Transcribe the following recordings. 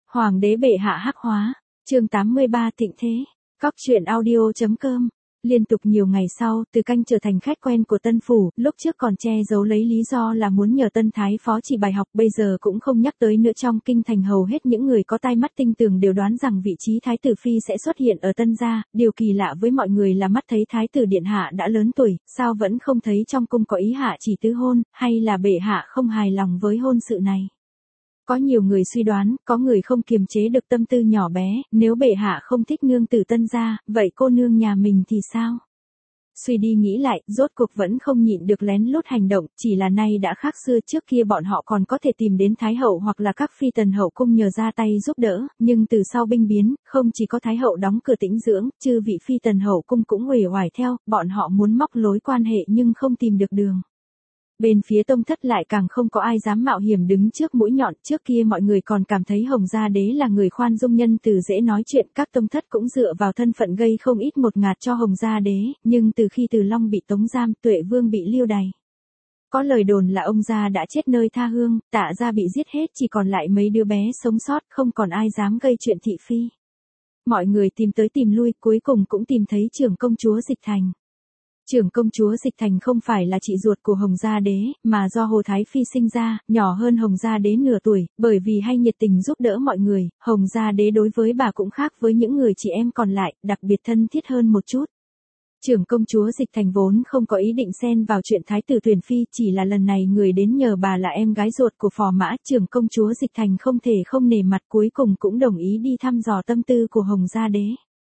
Hoàng đế bệ hạ hắc hóa, chương 83 thịnh thế, Cóc truyện audio.com. Liên tục nhiều ngày sau, Từ Canh trở thành khách quen của Tân Phủ, lúc trước còn che giấu lấy lý do là muốn nhờ Tân Thái Phó chỉ bài học, bây giờ cũng không nhắc tới nữa. Trong kinh thành hầu hết những người có tai mắt tinh tường đều đoán rằng vị trí Thái tử Phi sẽ xuất hiện ở Tân gia. Điều kỳ lạ với mọi người là mắt thấy Thái tử Điện Hạ đã lớn tuổi, sao vẫn không thấy trong cung có ý hạ chỉ tứ hôn, hay là bệ hạ không hài lòng với hôn sự này. Có nhiều người suy đoán, có người không kiềm chế được tâm tư nhỏ bé, nếu bệ hạ không thích nương tử Tân gia, vậy cô nương nhà mình thì sao? Suy đi nghĩ lại, rốt cuộc vẫn không nhịn được lén lút hành động, chỉ là nay đã khác xưa. Trước kia bọn họ còn có thể tìm đến Thái hậu hoặc là các phi tần hậu cung nhờ ra tay giúp đỡ, nhưng từ sau binh biến, không chỉ có Thái hậu đóng cửa tĩnh dưỡng, chư vị phi tần hậu cung cũng uể oải theo, bọn họ muốn móc lối quan hệ nhưng không tìm được đường. Bên phía tông thất lại càng không có ai dám mạo hiểm đứng trước mũi nhọn. Trước kia mọi người còn cảm thấy Hồng Gia Đế là người khoan dung nhân từ, dễ nói chuyện, các tông thất cũng dựa vào thân phận gây không ít ngột ngạt cho Hồng Gia Đế, nhưng từ khi Từ Long bị tống giam, Tuệ Vương bị lưu đày. Có lời đồn là ông gia đã chết nơi tha hương, Tạ gia bị giết hết, chỉ còn lại mấy đứa bé sống sót, không còn ai dám gây chuyện thị phi. Mọi người tìm tới tìm lui, cuối cùng cũng tìm thấy trưởng công chúa Dịch Thành. Trưởng công chúa Dịch Thành không phải là chị ruột của Hồng Gia Đế, mà do Hồ Thái Phi sinh ra, nhỏ hơn Hồng Gia Đế nửa tuổi, bởi vì hay nhiệt tình giúp đỡ mọi người, Hồng Gia Đế đối với bà cũng khác với những người chị em còn lại, đặc biệt thân thiết hơn một chút. Trưởng công chúa Dịch Thành vốn không có ý định xen vào chuyện Thái tử tuyển phi, chỉ là lần này người đến nhờ bà là em gái ruột của Phò Mã. Trưởng công chúa Dịch Thành không thể không nể mặt, cuối cùng cũng đồng ý đi thăm dò tâm tư của Hồng Gia Đế.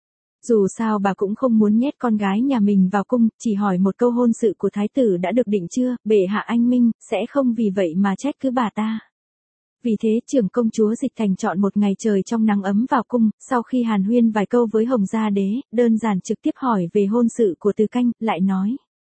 Dù sao bà cũng không muốn nhét con gái nhà mình vào cung, chỉ hỏi một câu hôn sự của thái tử đã được định chưa, bệ hạ anh minh, sẽ không vì vậy mà trách cứ bà ta. Vì thế trưởng công chúa Dịch Thành chọn một ngày trời trong nắng ấm vào cung, sau khi hàn huyên vài câu với Hồng Gia Đế, đơn giản trực tiếp hỏi về hôn sự của Từ Canh, lại nói.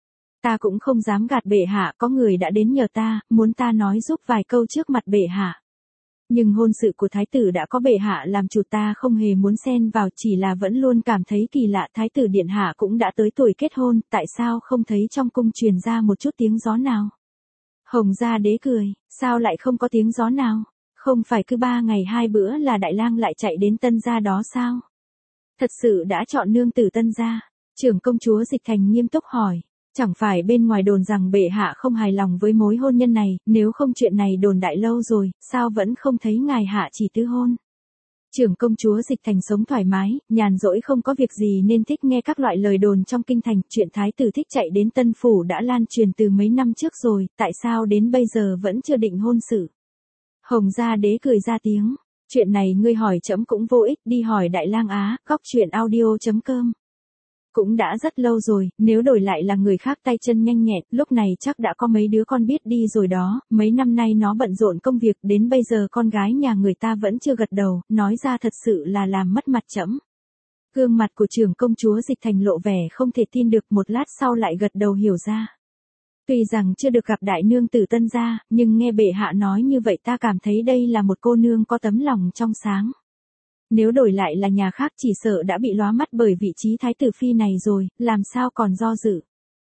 Ta cũng không dám gạt bệ hạ, có người đã đến nhờ ta, muốn ta nói giúp vài câu trước mặt bệ hạ. Nhưng hôn sự của thái tử đã có bệ hạ làm chủ, ta không hề muốn xen vào, chỉ là vẫn luôn cảm thấy kỳ lạ, thái tử điện hạ cũng đã tới tuổi kết hôn, tại sao không thấy trong cung truyền ra một chút tiếng gió nào? Hồng Gia Đế cười, sao lại không có tiếng gió nào? Không phải cứ 3 ngày 2 bữa là đại lang lại chạy đến Tân gia đó sao? Thật sự đã chọn nương tử Tân gia? Trưởng công chúa Dịch Thành nghiêm túc hỏi. Chẳng phải bên ngoài đồn rằng bệ hạ không hài lòng với mối hôn nhân này, nếu không chuyện này đồn đại lâu rồi, sao vẫn không thấy ngài hạ chỉ tứ hôn? Trưởng công chúa Dịch Thành sống thoải mái, nhàn rỗi không có việc gì nên thích nghe các loại lời đồn trong kinh thành. Chuyện thái tử thích chạy đến Tân Phủ đã lan truyền từ mấy năm trước rồi, tại sao đến bây giờ vẫn chưa định hôn sự? Hồng Gia Đế cười ra tiếng, chuyện này ngươi hỏi trẫm cũng vô ích, đi hỏi Đại Lang Á, Cóc truyện audio.com. Cũng đã rất lâu rồi, nếu đổi lại là người khác tay chân nhanh nhẹn, lúc này chắc đã có mấy đứa con biết đi rồi đó, mấy năm nay nó bận rộn công việc, đến bây giờ con gái nhà người ta vẫn chưa gật đầu, nói ra thật sự là làm mất mặt trẫm. Gương mặt của trưởng công chúa Dịch Thành lộ vẻ không thể tin được, một lát sau lại gật đầu hiểu ra. Tuy rằng chưa được gặp đại nương tử Tân gia, nhưng nghe bệ hạ nói như vậy ta cảm thấy đây là một cô nương có tấm lòng trong sáng. Nếu đổi lại là nhà khác chỉ sợ đã bị lóa mắt bởi vị trí thái tử phi này rồi, làm sao còn do dự.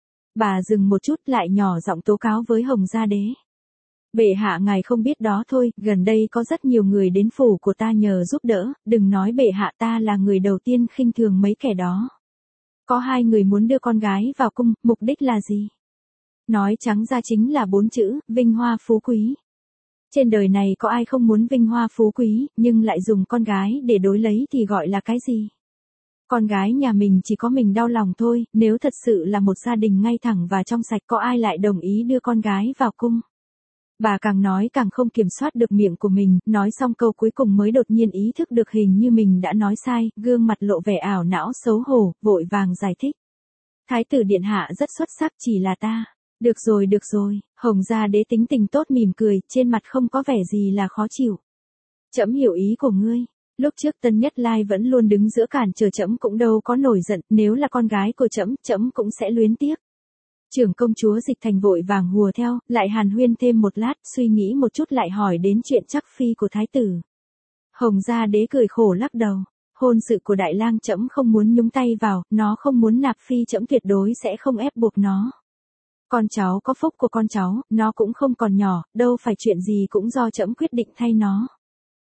Bà dừng một chút lại nhỏ giọng tố cáo với Hồng Gia Đế. Bệ hạ ngài không biết đó thôi, gần đây có rất nhiều người đến phủ của ta nhờ giúp đỡ, đừng nói bệ hạ, ta là người đầu tiên khinh thường mấy kẻ đó. Có 2 người muốn đưa con gái vào cung, mục đích là gì? Nói trắng ra chính là 4 chữ, vinh hoa phú quý. Trên đời này có ai không muốn vinh hoa phú quý, nhưng lại dùng con gái để đối lấy thì gọi là cái gì? Con gái nhà mình chỉ có mình đau lòng thôi, nếu thật sự là một gia đình ngay thẳng và trong sạch có ai lại đồng ý đưa con gái vào cung? Bà càng nói càng không kiểm soát được miệng của mình, nói xong câu cuối cùng mới đột nhiên ý thức được hình như mình đã nói sai, gương mặt lộ vẻ ảo não xấu hổ, vội vàng giải thích. Thái tử điện hạ rất xuất sắc, chỉ là ta. Được rồi, Hồng Gia Đế tính tình tốt mỉm cười, trên mặt không có vẻ gì là khó chịu. Trẫm hiểu ý của ngươi, lúc trước Tân Nhất Lai vẫn luôn đứng giữa cản trở trẫm cũng đâu có nổi giận, nếu là con gái của trẫm cũng sẽ luyến tiếc. Trưởng công chúa Dịch Thành vội vàng hùa theo, lại hàn huyên thêm một lát, suy nghĩ một chút lại hỏi đến chuyện chắc phi của thái tử. Hồng Gia Đế cười khổ lắc đầu, hôn sự của đại lang trẫm không muốn nhúng tay vào, nó không muốn nạp phi trẫm tuyệt đối sẽ không ép buộc nó. Con cháu có phúc của con cháu, nó cũng không còn nhỏ, đâu phải chuyện gì cũng do trẫm quyết định thay nó.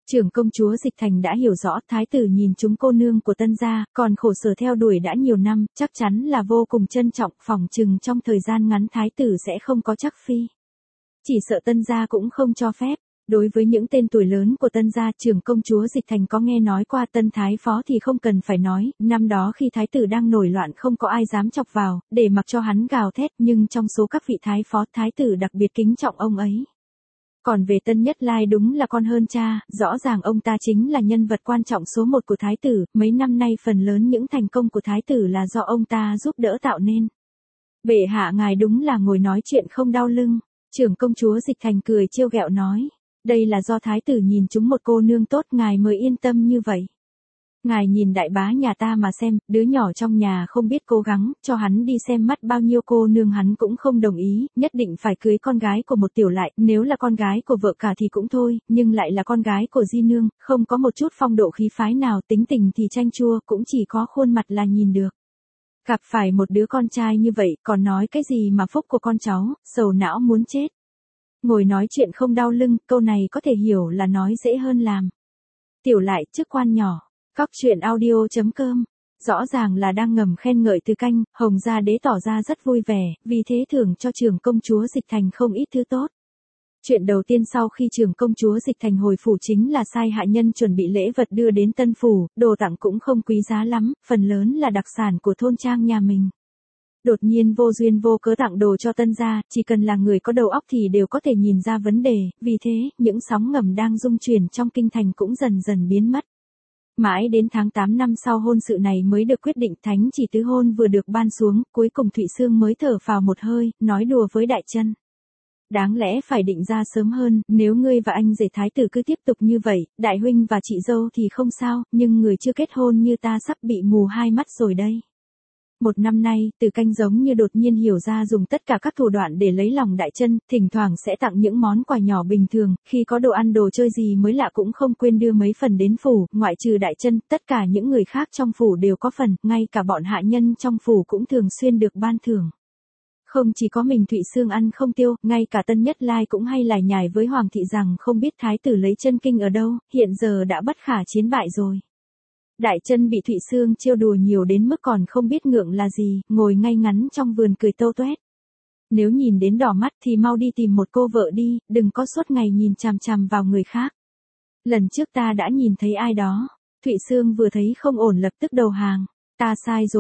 Trưởng công chúa Dịch Thành đã hiểu rõ thái tử nhìn chúng cô nương của tân gia, còn khổ sở theo đuổi đã nhiều năm, chắc chắn là vô cùng trân trọng, phỏng chừng trong thời gian ngắn thái tử sẽ không có chắc phi. Chỉ sợ tân gia cũng không cho phép. Đối với những tên tuổi lớn của tân gia, trưởng công chúa Dịch Thành có nghe nói qua tân thái phó thì không cần phải nói, năm đó khi thái tử đang nổi loạn không có ai dám chọc vào, để mặc cho hắn gào thét, nhưng trong số các vị thái phó, thái tử đặc biệt kính trọng ông ấy. Còn về Tân Nhất Lai đúng là con hơn cha, rõ ràng ông ta chính là nhân vật quan trọng số một của thái tử, mấy năm nay phần lớn những thành công của thái tử là do ông ta giúp đỡ tạo nên. Bệ hạ ngài đúng là ngồi nói chuyện không đau lưng, trưởng công chúa Dịch Thành cười trêu ghẹo nói. Đây là do thái tử nhìn chúng một cô nương tốt ngài mới yên tâm như vậy. Ngài nhìn đại bá nhà ta mà xem, đứa nhỏ trong nhà không biết cố gắng, cho hắn đi xem mắt bao nhiêu cô nương hắn cũng không đồng ý, nhất định phải cưới con gái của một tiểu lại, nếu là con gái của vợ cả thì cũng thôi, nhưng lại là con gái của di nương, không có một chút phong độ khí phái nào, tính tình thì chanh chua, cũng chỉ có khuôn mặt là nhìn được. Gặp phải một đứa con trai như vậy, còn nói cái gì mà phúc của con cháu, sầu não muốn chết. Ngồi nói chuyện không đau lưng, câu này có thể hiểu là nói dễ hơn làm. Tiểu lại, chức quan nhỏ. Cóc truyện audio.com. Rõ ràng là đang ngầm khen ngợi Từ Canh, Hồng Gia Đế tỏ ra rất vui vẻ, vì thế thưởng cho trưởng công chúa Dịch Thành không ít thứ tốt. Chuyện đầu tiên sau khi trưởng công chúa Dịch Thành hồi phủ chính là sai hạ nhân chuẩn bị lễ vật đưa đến tân phủ, đồ tặng cũng không quý giá lắm, phần lớn là đặc sản của thôn trang nhà mình. Đột nhiên vô duyên vô cớ tặng đồ cho tân gia, chỉ cần là người có đầu óc thì đều có thể nhìn ra vấn đề, vì thế, những sóng ngầm đang rung chuyển trong kinh thành cũng dần dần biến mất. Mãi đến tháng 8 năm sau hôn sự này mới được quyết định, thánh chỉ tứ hôn vừa được ban xuống, cuối cùng Thụy Xương mới thở phào một hơi, nói đùa với Đại Chân. Đáng lẽ phải định ra sớm hơn, nếu ngươi và anh rể thái tử cứ tiếp tục như vậy, đại huynh và chị dâu thì không sao, nhưng người chưa kết hôn như ta sắp bị mù hai mắt rồi đây. Một năm nay, Từ Canh giống như đột nhiên hiểu ra dùng tất cả các thủ đoạn để lấy lòng Đại Chân, thỉnh thoảng sẽ tặng những món quà nhỏ bình thường, khi có đồ ăn đồ chơi gì mới lạ cũng không quên đưa mấy phần đến phủ, ngoại trừ Đại Chân, tất cả những người khác trong phủ đều có phần, ngay cả bọn hạ nhân trong phủ cũng thường xuyên được ban thưởng. Không chỉ có mình Thụy Xương ăn không tiêu, ngay cả Tân Nhất Lai cũng hay lải nhải với Hoàng thị rằng không biết thái tử lấy chân kinh ở đâu, hiện giờ đã bất khả chiến bại rồi. Đại Chân bị Thụy Xương trêu đùa nhiều đến mức còn không biết ngượng là gì, ngồi ngay ngắn trong vườn cười tâu toét. Nếu nhìn đến đỏ mắt thì mau đi tìm một cô vợ đi, đừng có suốt ngày nhìn chằm chằm vào người khác. Lần trước ta đã nhìn thấy ai đó. Thụy Xương vừa thấy không ổn lập tức đầu hàng. Ta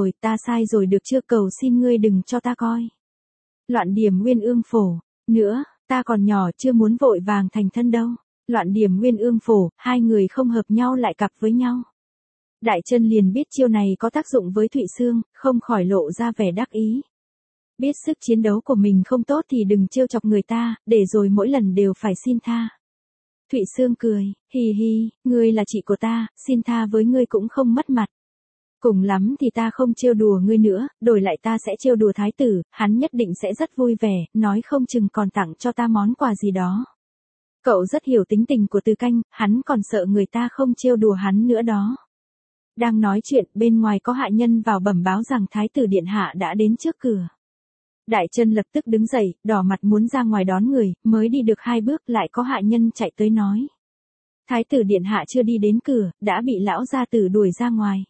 sai rồi được chưa, cầu xin ngươi đừng cho ta coi. Loạn điểm Nguyên Ương Phổ. Nữa, ta còn nhỏ chưa muốn vội vàng thành thân đâu. Loạn điểm Nguyên Ương Phổ, hai người không hợp nhau lại cặp với nhau. Đại Chân liền biết chiêu này có tác dụng với Thụy Xương, không khỏi lộ ra vẻ đắc ý. Biết sức chiến đấu của mình không tốt thì đừng trêu chọc người ta, để rồi mỗi lần đều phải xin tha. Thụy Xương cười, hì hì, ngươi là chị của ta, xin tha với ngươi cũng không mất mặt. Cùng lắm thì ta không trêu đùa ngươi nữa, đổi lại ta sẽ trêu đùa thái tử, hắn nhất định sẽ rất vui vẻ, nói không chừng còn tặng cho ta món quà gì đó. Cậu rất hiểu tính tình của Từ Canh, hắn còn sợ người ta không trêu đùa hắn nữa đó. Đang nói chuyện, bên ngoài có hạ nhân vào bẩm báo rằng thái tử điện hạ đã đến trước cửa. Đại Chân lập tức đứng dậy, đỏ mặt muốn ra ngoài đón người, mới đi được 2 bước lại có hạ nhân chạy tới nói. Thái tử điện hạ chưa đi đến cửa, đã bị lão gia tử đuổi ra ngoài.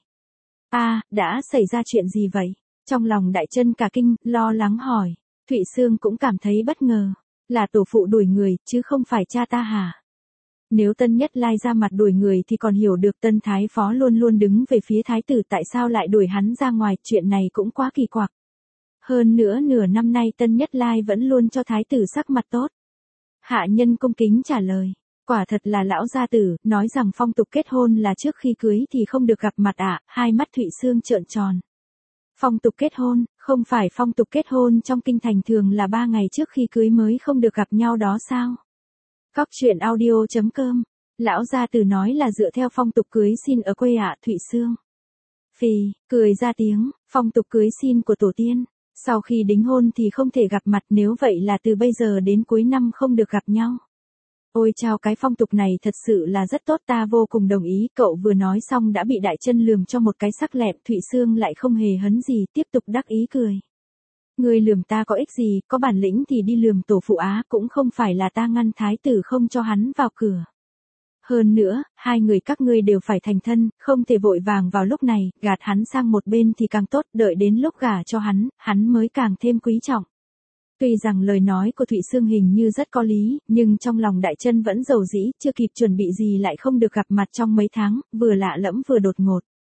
Đã xảy ra chuyện gì vậy? Trong lòng Đại Chân cả kinh, lo lắng hỏi. Thụy Xương cũng cảm thấy bất ngờ. Là tổ phụ đuổi người, chứ không phải cha ta hả? Nếu Tân Nhất Lai ra mặt đuổi người thì còn hiểu được, Tân Thái Phó luôn luôn đứng về phía thái tử, tại sao lại đuổi hắn ra ngoài, chuyện này cũng quá kỳ quặc. Hơn nữa nửa năm nay Tân Nhất Lai vẫn luôn cho thái tử sắc mặt tốt. Hạ nhân cung kính trả lời. Quả thật là lão gia tử, nói rằng phong tục kết hôn là trước khi cưới thì không được gặp mặt ạ, hai mắt Thụy Xương trợn tròn. Phong tục kết hôn, không phải phong tục kết hôn trong kinh thành thường là 3 ngày trước khi cưới mới không được gặp nhau đó sao? Cóc truyện audio.com. Lão gia tử nói là dựa theo phong tục cưới xin ở quê ạ, Thụy Xương. Phì, cười ra tiếng, phong tục cưới xin của tổ tiên. Sau khi đính hôn thì không thể gặp mặt, nếu vậy là từ bây giờ đến cuối năm không được gặp nhau. Ôi chao, cái phong tục này thật sự là rất tốt, ta vô cùng đồng ý. Cậu vừa nói xong đã bị Đại Chân lườm cho một cái sắc lẹm, Thụy Xương lại không hề hấn gì, tiếp tục đắc ý cười. Ngươi lườm ta có ích gì, có bản lĩnh thì đi lườm tổ phụ á, cũng không phải là ta ngăn thái tử không cho hắn vào cửa. Hơn nữa, hai người các ngươi đều phải thành thân, không thể vội vàng vào lúc này, gạt hắn sang một bên thì càng tốt, đợi đến lúc gả cho hắn mới càng thêm quý trọng. Tuy rằng lời nói của Thụy Sương hình như rất có lý, nhưng trong lòng Đại Chân vẫn dầu dĩ, chưa kịp chuẩn bị gì lại không được gặp mặt trong mấy tháng, vừa lạ lẫm vừa đột ngột.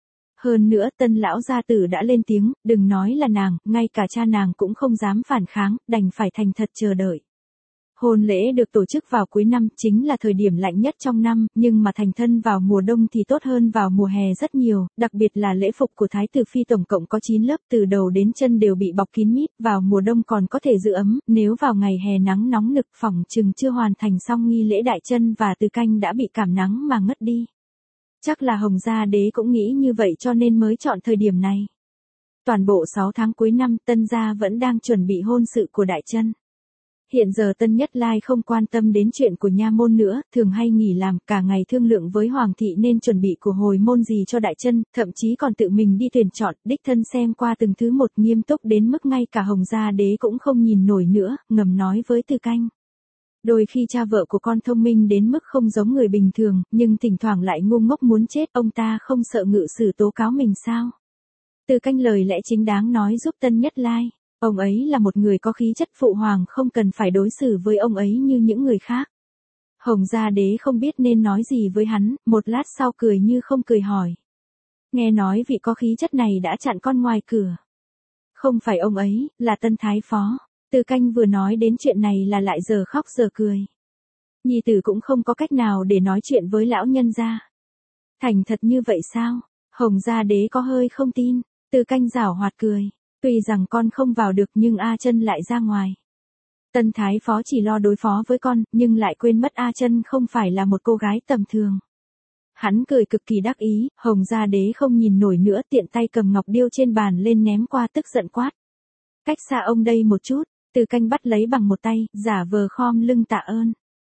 Hơn nữa Tân lão gia tử đã lên tiếng, đừng nói là nàng, ngay cả cha nàng cũng không dám phản kháng, đành phải thành thật chờ đợi. Hôn lễ được tổ chức vào cuối năm, chính là thời điểm lạnh nhất trong năm, nhưng mà thành thân vào mùa đông thì tốt hơn vào mùa hè rất nhiều, đặc biệt là lễ phục của Thái tử Phi tổng cộng có 9 lớp, từ đầu đến chân đều bị bọc kín mít, vào mùa đông còn có thể giữ ấm, nếu vào ngày hè nắng nóng nực phỏng chừng chưa hoàn thành xong nghi lễ Đại Chân và Từ Canh đã bị cảm nắng mà ngất đi. Chắc là Hồng Gia Đế cũng nghĩ như vậy cho nên mới chọn thời điểm này. Toàn bộ 6 tháng cuối năm Tân gia vẫn đang chuẩn bị hôn sự của Đại Chân. Hiện giờ Tân Nhất Lai không quan tâm đến chuyện của nha môn nữa, thường hay nghỉ làm, cả ngày thương lượng với Hoàng thị nên chuẩn bị của hồi môn gì cho Đại Chân, thậm chí còn tự mình đi tuyển chọn, đích thân xem qua từng thứ một, nghiêm túc đến mức ngay cả Hồng Gia Đế cũng không nhìn nổi nữa, ngầm nói với Từ Canh. Đôi khi cha vợ của con thông minh đến mức không giống người bình thường, nhưng thỉnh thoảng lại ngu ngốc muốn chết, ông ta không sợ ngự sử tố cáo mình sao? Từ Canh lời lẽ chính đáng nói giúp Tân Nhất Lai. Ông ấy là một người có khí chất phụ hoàng, không cần phải đối xử với ông ấy như những người khác. Hồng Gia Đế không biết nên nói gì với hắn, một lát sau cười như không cười hỏi. Nghe nói vị có khí chất này đã chặn con ngoài cửa. Không phải ông ấy, là Tân Thái Phó. Từ Canh vừa nói đến chuyện này là lại giờ khóc giờ cười. Nhi tử cũng không có cách nào để nói chuyện với lão nhân gia. Thành thật như vậy sao? Hồng Gia Đế có hơi không tin. Từ Canh giảo hoạt cười. Tuy rằng con không vào được nhưng A Chân lại ra ngoài. Tân Thái Phó chỉ lo đối phó với con, nhưng lại quên mất A Chân không phải là một cô gái tầm thường. Hắn cười cực kỳ đắc ý, Hồng Gia Đế không nhìn nổi nữa, tiện tay cầm ngọc điêu trên bàn lên ném qua, tức giận quát. Cách xa ông đây một chút. Từ Canh bắt lấy bằng một tay, giả vờ khom lưng tạ ơn.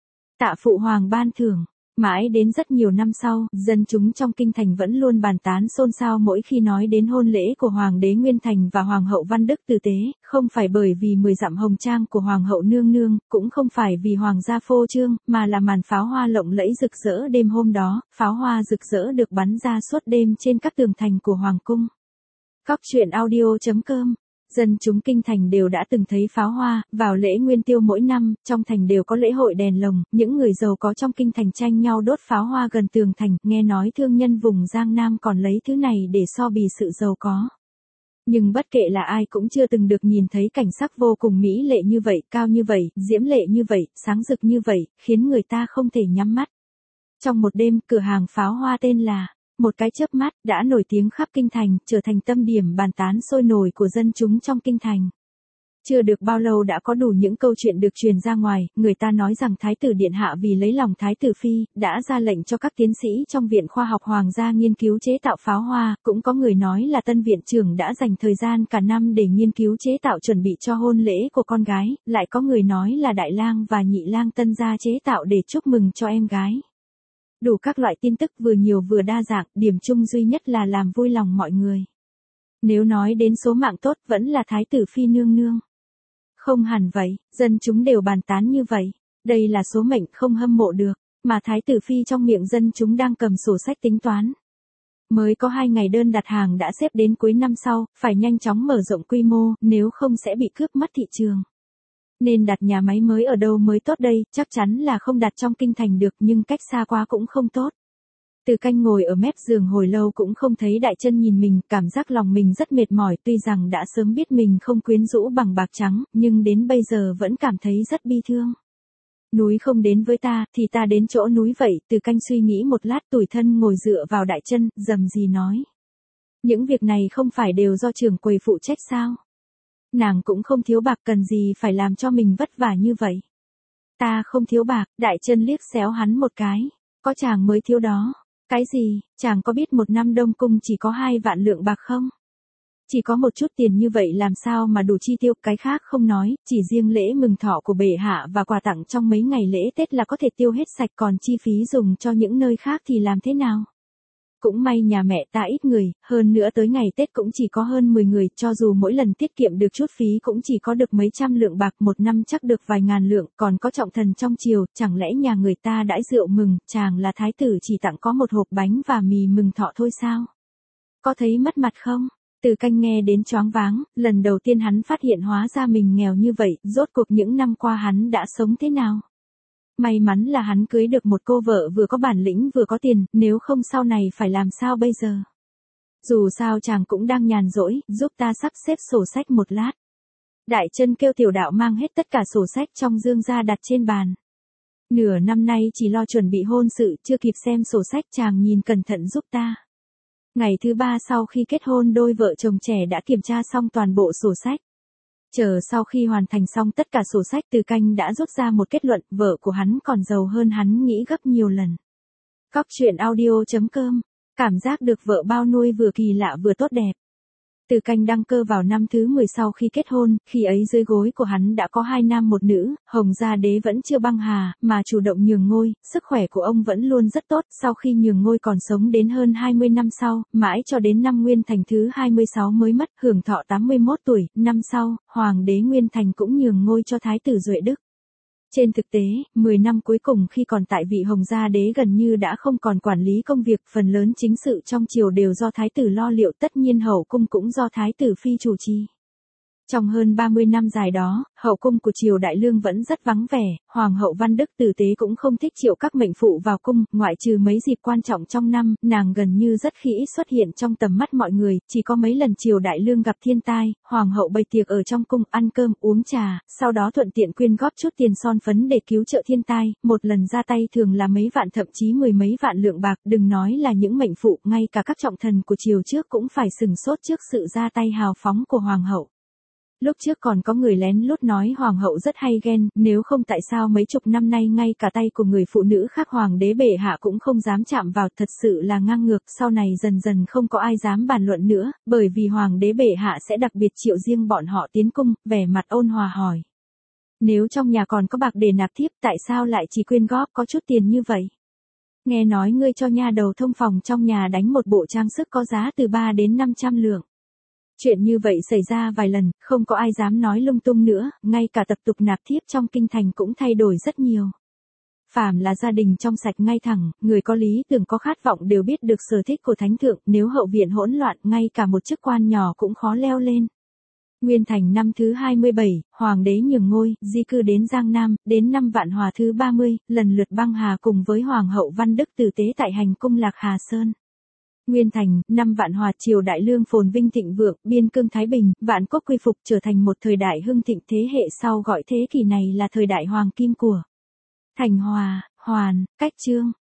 Tạ phụ hoàng ban thưởng. Mãi đến rất nhiều năm sau, dân chúng trong kinh thành vẫn luôn bàn tán xôn xao mỗi khi nói đến hôn lễ của Hoàng đế Nguyên Thành và Hoàng hậu Văn Đức Tử Tế, không phải bởi vì 10 dặm hồng trang của Hoàng hậu nương nương, cũng không phải vì Hoàng gia phô trương, mà là màn pháo hoa lộng lẫy rực rỡ đêm hôm đó, pháo hoa rực rỡ được bắn ra suốt đêm trên các tường thành của Hoàng cung. Cóc truyện audio.com. Dân chúng kinh thành đều đã từng thấy pháo hoa, vào lễ Nguyên Tiêu mỗi năm, trong thành đều có lễ hội đèn lồng, những người giàu có trong kinh thành tranh nhau đốt pháo hoa gần tường thành, nghe nói thương nhân vùng Giang Nam còn lấy thứ này để so bì sự giàu có. Nhưng bất kể là ai cũng chưa từng được nhìn thấy cảnh sắc vô cùng mỹ lệ như vậy, cao như vậy, diễm lệ như vậy, sáng rực như vậy, khiến người ta không thể nhắm mắt. Trong một đêm, cửa hàng pháo hoa tên là Một Cái Chớp Mắt đã nổi tiếng khắp kinh thành, trở thành tâm điểm bàn tán sôi nổi của dân chúng trong kinh thành. Chưa được bao lâu đã có đủ những câu chuyện được truyền ra ngoài, người ta nói rằng Thái tử Điện Hạ vì lấy lòng Thái tử Phi, đã ra lệnh cho các tiến sĩ trong Viện Khoa học Hoàng gia nghiên cứu chế tạo pháo hoa, cũng có người nói là Tân Viện trưởng đã dành thời gian cả năm để nghiên cứu chế tạo chuẩn bị cho hôn lễ của con gái, lại có người nói là Đại lang và Nhị lang Tân gia chế tạo để chúc mừng cho em gái. Đủ các loại tin tức vừa nhiều vừa đa dạng, điểm chung duy nhất là làm vui lòng mọi người. Nếu nói đến số mạng tốt vẫn là Thái tử Phi nương nương. Không hẳn vậy, dân chúng đều bàn tán như vậy. Đây là số mệnh không hâm mộ được, mà Thái tử Phi trong miệng dân chúng đang cầm sổ sách tính toán. Mới có 2 ngày đơn đặt hàng đã xếp đến cuối năm sau, phải nhanh chóng mở rộng quy mô, nếu không sẽ bị cướp mất thị trường. Nên đặt nhà máy mới ở đâu mới tốt đây, chắc chắn là không đặt trong kinh thành được, nhưng cách xa quá cũng không tốt. Từ Canh ngồi ở mép giường hồi lâu cũng không thấy Đại Chân nhìn mình, cảm giác lòng mình rất mệt mỏi, tuy rằng đã sớm biết mình không quyến rũ bằng bạc trắng, nhưng đến bây giờ vẫn cảm thấy rất bi thương. Núi không đến với ta, thì ta đến chỗ núi vậy, Từ Canh suy nghĩ một lát, tủi thân ngồi dựa vào Đại Chân, rầm rì nói. Những việc này không phải đều do trưởng quầy phụ trách sao? Nàng cũng không thiếu bạc, cần gì phải làm cho mình vất vả như vậy. Ta không thiếu bạc, Đại Chân liếc xéo hắn một cái. Có chàng mới thiếu đó. Cái gì, chàng có biết một năm Đông Cung chỉ có 2 vạn lượng bạc không? Chỉ có một chút tiền như vậy làm sao mà đủ chi tiêu, cái khác không nói, chỉ riêng lễ mừng thọ của bệ hạ và quà tặng trong mấy ngày lễ Tết là có thể tiêu hết sạch, còn chi phí dùng cho những nơi khác thì làm thế nào? Cũng may nhà mẹ ta ít người, hơn nữa tới ngày Tết cũng chỉ có hơn 10 người, cho dù mỗi lần tiết kiệm được chút phí cũng chỉ có được mấy trăm lượng bạc, một năm chắc được vài ngàn lượng, còn có trọng thần trong triều, chẳng lẽ nhà người ta đãi rượu mừng, chàng là thái tử chỉ tặng có một hộp bánh và mì mừng thọ thôi sao? Có thấy mất mặt không? Từ Canh nghe đến choáng váng, lần đầu tiên hắn phát hiện hóa ra mình nghèo như vậy, rốt cuộc những năm qua hắn đã sống thế nào? May mắn là hắn cưới được một cô vợ vừa có bản lĩnh vừa có tiền, nếu không sau này phải làm sao bây giờ? Dù sao chàng cũng đang nhàn rỗi, giúp ta sắp xếp sổ sách một lát. Đại Chân kêu Tiểu Đạo mang hết tất cả sổ sách trong dương ra đặt trên bàn. Nửa năm nay chỉ lo chuẩn bị hôn sự, chưa kịp xem sổ sách, chàng nhìn cẩn thận giúp ta. Ngày thứ 3 sau khi kết hôn, đôi vợ chồng trẻ đã kiểm tra xong toàn bộ sổ sách. Chờ sau khi hoàn thành xong tất cả sổ sách, Từ Canh đã rút ra một kết luận, vợ của hắn còn giàu hơn hắn nghĩ gấp nhiều lần. Cóc truyện audio.com, cảm giác được vợ bao nuôi vừa kỳ lạ vừa tốt đẹp. Từ Canh đăng cơ vào năm thứ 10 sau khi kết hôn, khi ấy dưới gối của hắn đã có 2 nam 1 nữ, Hồng Gia Đế vẫn chưa băng hà, mà chủ động nhường ngôi, sức khỏe của ông vẫn luôn rất tốt, sau khi nhường ngôi còn sống đến hơn 20 năm sau, mãi cho đến năm Nguyên Thành thứ 26 mới mất, hưởng thọ 81 tuổi, năm sau, Hoàng đế Nguyên Thành cũng nhường ngôi cho Thái tử Duệ Đức. Trên thực tế, 10 năm cuối cùng khi còn tại vị, Hồng Gia Đế gần như đã không còn quản lý công việc, phần lớn chính sự trong triều đều do thái tử lo liệu, tất nhiên hậu cung cũng do thái tử phi chủ trì. Trong hơn 30 năm dài đó, hậu cung của triều Đại Lương vẫn rất vắng vẻ, Hoàng hậu Văn Đức Tử Tế cũng không thích triệu các mệnh phụ vào cung, ngoại trừ mấy dịp quan trọng trong năm, nàng gần như rất khi ít xuất hiện trong tầm mắt mọi người, chỉ có mấy lần triều Đại Lương gặp thiên tai, Hoàng hậu bày tiệc ở trong cung, ăn cơm, uống trà, sau đó thuận tiện quyên góp chút tiền son phấn để cứu trợ thiên tai, một lần ra tay thường là mấy vạn thậm chí mười mấy vạn lượng bạc, đừng nói là những mệnh phụ, ngay cả các trọng thần của triều trước cũng phải sừng sốt trước sự ra tay hào phóng của Hoàng hậu. Lúc trước còn có người lén lút nói Hoàng hậu rất hay ghen, nếu không tại sao mấy chục năm nay ngay cả tay của người phụ nữ khác Hoàng đế bệ hạ cũng không dám chạm vào, thật sự là ngang ngược, sau này dần dần không có ai dám bàn luận nữa, bởi vì Hoàng đế bệ hạ sẽ đặc biệt triệu riêng bọn họ tiến cung, vẻ mặt ôn hòa hỏi. Nếu trong nhà còn có bạc để nạp thiếp, tại sao lại chỉ quyên góp có chút tiền như vậy? Nghe nói ngươi cho nha đầu thông phòng trong nhà đánh một bộ trang sức có giá từ 3 đến 500 lượng. Chuyện như vậy xảy ra vài lần, không có ai dám nói lung tung nữa, ngay cả tập tục nạp thiếp trong kinh thành cũng thay đổi rất nhiều. Phàm là gia đình trong sạch ngay thẳng, người có lý tưởng có khát vọng đều biết được sở thích của thánh thượng, nếu hậu viện hỗn loạn, ngay cả một chức quan nhỏ cũng khó leo lên. Nguyên Thành năm thứ 27, Hoàng đế nhường ngôi, di cư đến Giang Nam, đến năm Vạn Hòa thứ 30, lần lượt băng hà cùng với Hoàng hậu Văn Đức Tử Tế tại hành cung Lạc Hà Sơn. Nguyên Thành, năm Vạn Hòa, triều Đại Lương phồn vinh thịnh vượng, biên cương thái bình, vạn quốc quy phục, trở thành một thời đại hưng thịnh, thế hệ sau gọi thế kỷ này là thời đại hoàng kim của Thành Hòa, Hoàn, Cách Chương.